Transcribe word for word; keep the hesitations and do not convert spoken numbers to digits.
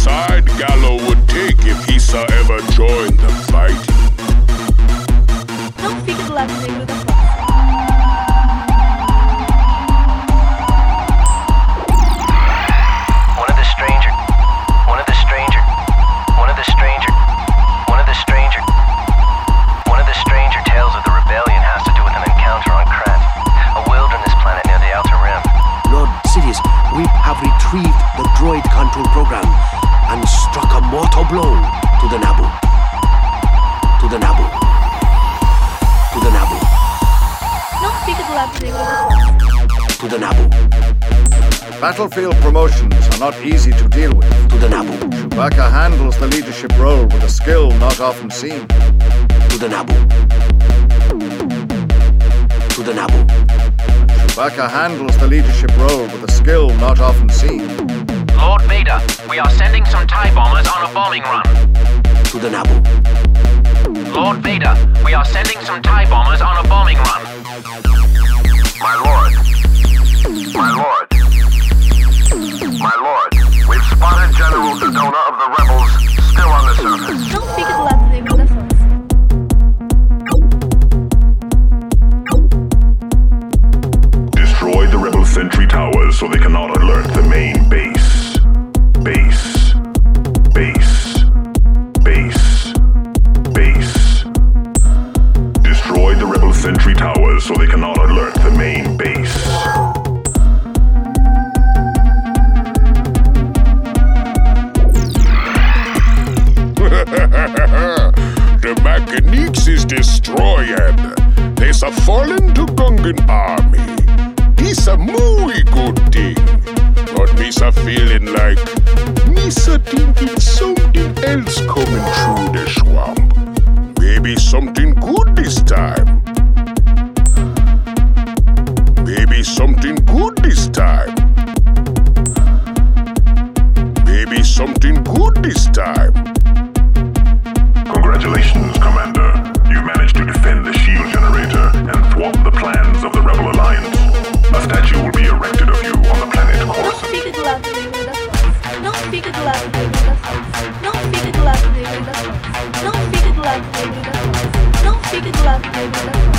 side Gallo would take if Issa ever joined the fighting. Não fique do lado negro da força. One of the stranger, one of the stranger, one of the stranger, one of the stranger, one of the stranger tales of the rebellion has to do with an encounter on Krat, a wilderness planet near the Outer Rim. Lord Sidious, we have retrieved the droid control program and struck a mortal blow to the Naboo. To the Naboo. To the Naboo. Não fique do lado negro da força. To the Naboo. Battlefield promotions are not easy to deal with. To the Naboo. Chewbacca handles the leadership role with a skill not often seen. To the Naboo. To the Naboo. Chewbacca handles the leadership role with a skill not often seen. Lord Vader, we are sending some TIE bombers on a bombing run. To the Naboo. Lord Vader, we are sending some TIE bombers on a bombing run. My lord. My lord. My lord. We've spotted General Dodonna of the rebels still on the surface. Não fique do lado negro da força. Destroy the rebel sentry towers so they cannot alert the main base. Base. Base. Base. Base. Destroy the rebel sentry towers so they cannot alert the main base. The mechanics is destroyed. There's a fallen to Gungan army. It's a muy good thing. But Misa feeling like Misa thinking something else coming through the swamp. Maybe something good this time. Maybe something good this time. Maybe something good this time. Congratulations, Commander. You managed to defend the shield generator and thwart the plans of the Rebel Alliance. A statue will be erected of you on the planet Não Coruscant. fique do lado negro da força. Não fique do lado negro da força. Não fique do lado negro da força. Não fique do lado negro da força. Não fique do lado negro da força.